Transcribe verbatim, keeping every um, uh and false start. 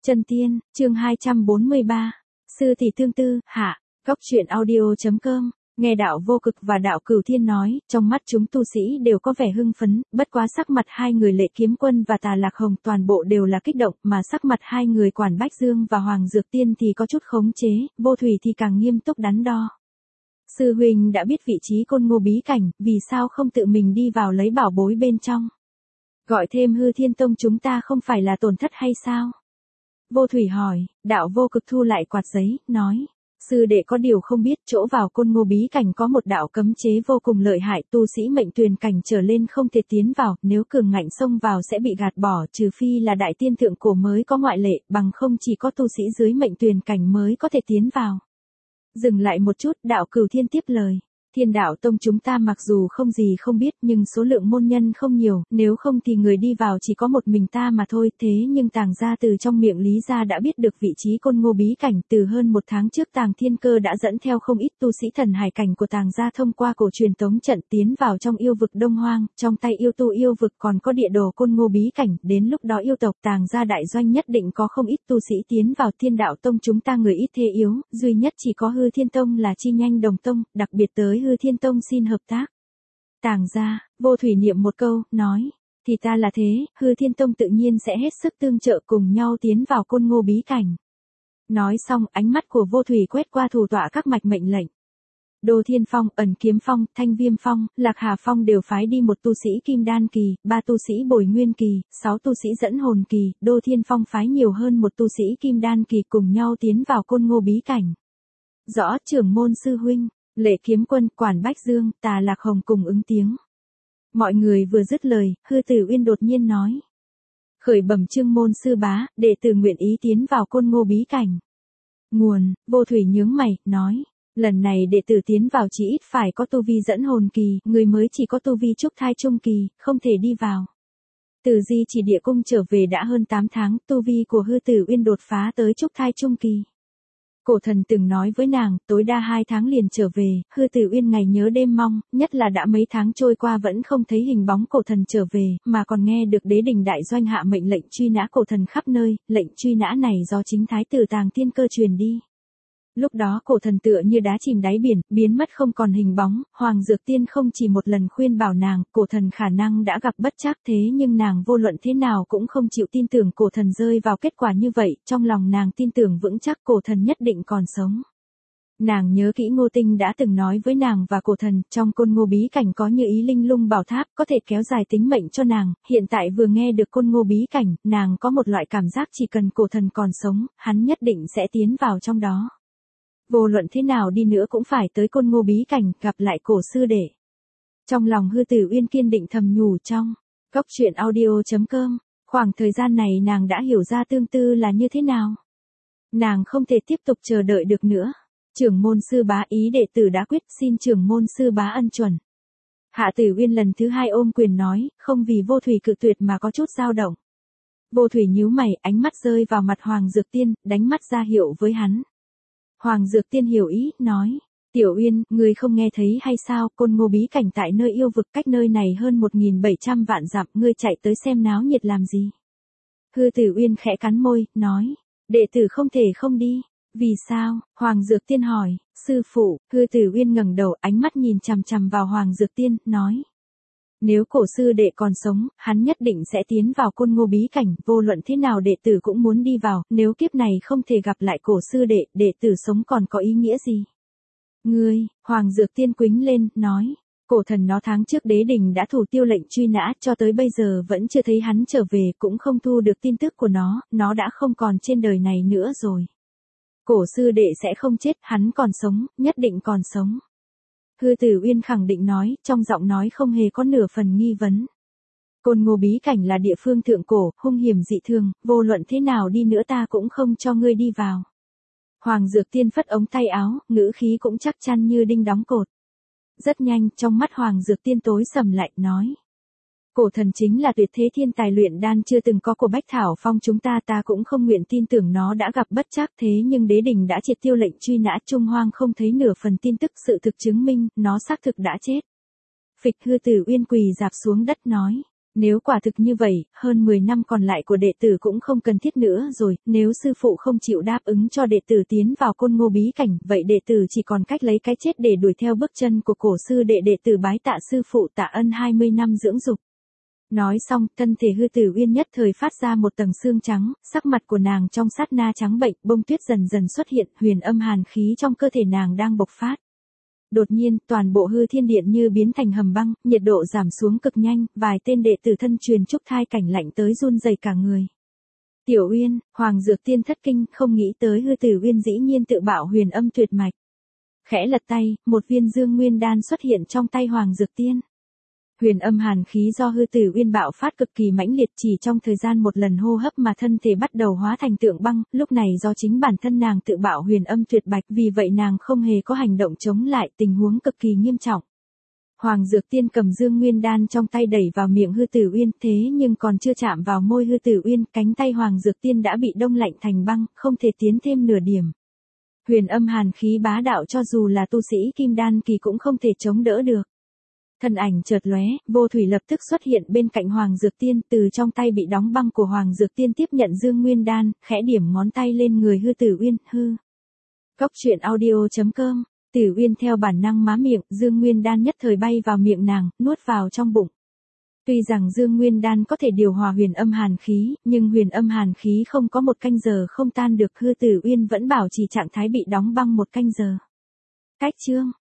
Chân tiên, chương hai trăm bốn mươi ba. Sư tỷ tương tư, hạ, góc truyện audio.com. Nghe đạo Vô Cực và đạo Cửu Thiên nói, trong mắt chúng tu sĩ đều có vẻ hưng phấn, bất quá sắc mặt hai người Lệ Kiếm Quân và Tà Lạc Hồng toàn bộ đều là kích động, mà sắc mặt hai người Quản Bách Dương và Hoàng Dược Tiên thì có chút khống chế, Vô Thủy thì càng nghiêm túc đắn đo. Sư huynh đã biết vị trí Côn Ngô bí cảnh, vì sao không tự mình đi vào lấy bảo bối bên trong? Gọi thêm Hư Thiên Tông chúng ta không phải là tổn thất hay sao? Vô Thủy hỏi, đạo Vô Cực thu lại quạt giấy, nói. Sư đệ có điều không biết, chỗ vào Côn Ngô bí cảnh có một đạo cấm chế vô cùng lợi hại, tu sĩ mệnh tuyền cảnh trở lên không thể tiến vào, nếu cường ngạnh xông vào sẽ bị gạt bỏ, trừ phi là đại tiên thượng cổ mới có ngoại lệ, bằng không chỉ có tu sĩ dưới mệnh tuyền cảnh mới có thể tiến vào. Dừng lại một chút, đạo Cửu Thiên tiếp lời. Thiên đạo tông chúng ta mặc dù không gì không biết nhưng số lượng môn nhân không nhiều, nếu không thì người đi vào chỉ có một mình ta mà thôi. Thế nhưng Tàng gia từ trong miệng Lý gia đã biết được vị trí Côn Ngô bí cảnh, từ hơn một tháng trước Tàng Thiên Cơ đã dẫn theo không ít tu sĩ thần hải cảnh của Tàng gia thông qua cổ truyền tống trận tiến vào trong yêu vực Đông Hoang, trong tay yêu tu yêu vực còn có địa đồ Côn Ngô bí cảnh, đến lúc đó yêu tộc Tàng gia đại doanh nhất định có không ít tu sĩ tiến vào. Thiên đạo tông chúng ta người ít thế yếu, duy nhất chỉ có Hư Thiên Tông là chi nhanh đồng tông, đặc biệt tới Hư Thiên Tông xin hợp tác. Tàng gia, Vô Thủy niệm một câu, nói, thì ta là thế, Hư Thiên Tông tự nhiên sẽ hết sức tương trợ cùng nhau tiến vào Côn Ngô bí cảnh. Nói xong, ánh mắt của Vô Thủy quét qua thủ tọa các mạch mệnh lệnh. Đô Thiên Phong, Ẩn Kiếm Phong, Thanh Viêm Phong, Lạc Hà Phong đều phái đi một tu sĩ Kim Đan Kỳ, ba tu sĩ Bồi Nguyên Kỳ, sáu tu sĩ Dẫn Hồn Kỳ, Đô Thiên Phong phái nhiều hơn một tu sĩ Kim Đan Kỳ cùng nhau tiến vào Côn Ngô bí cảnh. Rõ trưởng môn sư huynh. Lệ Kiếm Quân, Quản Bách Dương, Tà Lạc Hồng cùng ứng tiếng. Mọi người vừa dứt lời, Hư Tử Uyên đột nhiên nói. Khởi bẩm chương môn sư bá, đệ tử nguyện ý tiến vào Côn Ngô bí cảnh. Nguồn, Vô Thủy nhướng mày, nói. Lần này đệ tử tiến vào chỉ ít phải có tu vi Dẫn Hồn Kỳ, người mới chỉ có tu vi Trúc Thai Trung Kỳ, không thể đi vào. Từ Di Chỉ Địa Cung trở về đã hơn tám tháng, tu vi của Hư Tử Uyên đột phá tới Trúc Thai Trung Kỳ. Cổ thần từng nói với nàng, tối đa hai tháng liền trở về, Hư Tử Uyên ngày nhớ đêm mong, nhất là đã mấy tháng trôi qua vẫn không thấy hình bóng cổ thần trở về, mà còn nghe được đế đình đại doanh hạ mệnh lệnh truy nã cổ thần khắp nơi, lệnh truy nã này do chính thái tử Tàng Thiên Cơ truyền đi. Lúc đó cổ thần tựa như đá chìm đáy biển, biến mất không còn hình bóng, Hoàng Dược Tiên không chỉ một lần khuyên bảo nàng, cổ thần khả năng đã gặp bất trắc, thế nhưng nàng vô luận thế nào cũng không chịu tin tưởng cổ thần rơi vào kết quả như vậy, trong lòng nàng tin tưởng vững chắc cổ thần nhất định còn sống. Nàng nhớ kỹ Ngô Tinh đã từng nói với nàng và cổ thần, trong Côn Ngô bí cảnh có như ý linh lung bảo tháp, có thể kéo dài tính mệnh cho nàng, hiện tại vừa nghe được Côn Ngô bí cảnh, nàng có một loại cảm giác chỉ cần cổ thần còn sống, hắn nhất định sẽ tiến vào trong đó. Vô luận thế nào đi nữa cũng phải tới Côn Ngô bí cảnh, gặp lại cổ sư đệ. Trong lòng Hư Tử Uyên kiên định thầm nhủ trong góc truyện audio.com, khoảng thời gian này nàng đã hiểu ra tương tư là như thế nào. Nàng không thể tiếp tục chờ đợi được nữa. Trưởng môn sư bá, ý đệ tử đã quyết, xin trưởng môn sư bá ân chuẩn. Hạ Tử Uyên lần thứ hai ôm quyền nói, không vì Vô Thủy cự tuyệt mà có chút dao động. Vô Thủy nhíu mày, ánh mắt rơi vào mặt Hoàng Dược Tiên, đánh mắt ra hiệu với hắn. Hoàng Dược Tiên hiểu ý, nói, Tiểu Uyên, người không nghe thấy hay sao, Côn Ngô bí cảnh tại nơi yêu vực cách nơi này hơn một nghìn bảy trăm vạn dặm, ngươi chạy tới xem náo nhiệt làm gì? Hư Tử Uyên khẽ cắn môi, nói, đệ tử không thể không đi. Vì sao? Hoàng Dược Tiên hỏi, sư phụ. Hư Tử Uyên ngẩng đầu, ánh mắt nhìn chằm chằm vào Hoàng Dược Tiên, nói. Nếu cổ sư đệ còn sống, hắn nhất định sẽ tiến vào Côn Ngô bí cảnh, vô luận thế nào đệ tử cũng muốn đi vào, nếu kiếp này không thể gặp lại cổ sư đệ, đệ tử sống còn có ý nghĩa gì? Ngươi, Hoàng Dược Tiên quính lên, nói, cổ thần nó tháng trước đế đình đã thủ tiêu lệnh truy nã, cho tới bây giờ vẫn chưa thấy hắn trở về, cũng không thu được tin tức của nó, nó đã không còn trên đời này nữa rồi. Cổ sư đệ sẽ không chết, hắn còn sống, nhất định còn sống. Hư Tử Uyên khẳng định nói, trong giọng nói không hề có nửa phần nghi vấn. Côn Ngô bí cảnh là địa phương thượng cổ, hung hiểm dị thường, vô luận thế nào đi nữa ta cũng không cho ngươi đi vào. Hoàng Dược Tiên phất ống tay áo, ngữ khí cũng chắc chắn như đinh đóng cột. Rất nhanh, trong mắt Hoàng Dược Tiên tối sầm lại, nói. Cổ thần chính là tuyệt thế thiên tài luyện đan chưa từng có của Bách Thảo Phong chúng ta, ta cũng không nguyện tin tưởng nó đã gặp bất trắc, thế nhưng đế đình đã triệt tiêu lệnh truy nã, Trung Hoang không thấy nửa phần tin tức, sự thực chứng minh, nó xác thực đã chết. Phịch. Hư Tử Uyên quỳ dạp xuống đất nói, Nếu quả thực như vậy, hơn mười năm còn lại của đệ tử cũng không cần thiết nữa rồi, nếu sư phụ không chịu đáp ứng cho đệ tử tiến vào Côn Ngô bí cảnh, vậy đệ tử chỉ còn cách lấy cái chết để đuổi theo bước chân của cổ sư đệ. Đệ tử bái tạ sư phụ tạ ân hai mươi năm dưỡng dục. Nói xong, thân thể Hư Tử Uyên nhất thời phát ra một tầng xương trắng, sắc mặt của nàng trong sát na trắng bệnh, bông tuyết dần dần xuất hiện, huyền âm hàn khí trong cơ thể nàng đang bộc phát. Đột nhiên, toàn bộ hư thiên điện như biến thành hầm băng, nhiệt độ giảm xuống cực nhanh, vài tên đệ tử thân truyền trúc thai cảnh lạnh tới run rẩy cả người. Tiểu Uyên, Hoàng Dược Tiên thất kinh, không nghĩ tới Hư Tử Uyên dĩ nhiên tự bạo huyền âm tuyệt mạch. Khẽ lật tay, một viên dương nguyên đan xuất hiện trong tay Hoàng Dược Tiên. Huyền âm hàn khí do Hư Tử Uyên bạo phát cực kỳ mãnh liệt, chỉ trong thời gian một lần hô hấp mà thân thể bắt đầu hóa thành tượng băng, lúc này do chính bản thân nàng tự bạo huyền âm tuyệt bạch, vì vậy nàng không hề có hành động chống lại, tình huống cực kỳ nghiêm trọng. Hoàng Dược Tiên cầm dương nguyên đan trong tay đẩy vào miệng Hư Tử Uyên, thế nhưng còn chưa chạm vào môi Hư Tử Uyên, cánh tay Hoàng Dược Tiên đã bị đông lạnh thành băng, không thể tiến thêm nửa điểm. Huyền âm hàn khí bá đạo cho dù là tu sĩ kim đan kỳ cũng không thể chống đỡ được. Thân ảnh chợt lóe, Vô Thủy lập tức xuất hiện bên cạnh Hoàng Dược Tiên, từ trong tay bị đóng băng của Hoàng Dược Tiên tiếp nhận dương nguyên đan, khẽ điểm ngón tay lên người Hư Tử Uyên, hư. Góc truyện audio chấm com, Tử Uyên theo bản năng má miệng, dương nguyên đan nhất thời bay vào miệng nàng, nuốt vào trong bụng. Tuy rằng dương nguyên đan có thể điều hòa huyền âm hàn khí, nhưng huyền âm hàn khí không có một canh giờ không tan được, Hư Tử Uyên vẫn bảo trì trạng thái bị đóng băng một canh giờ. Cách chương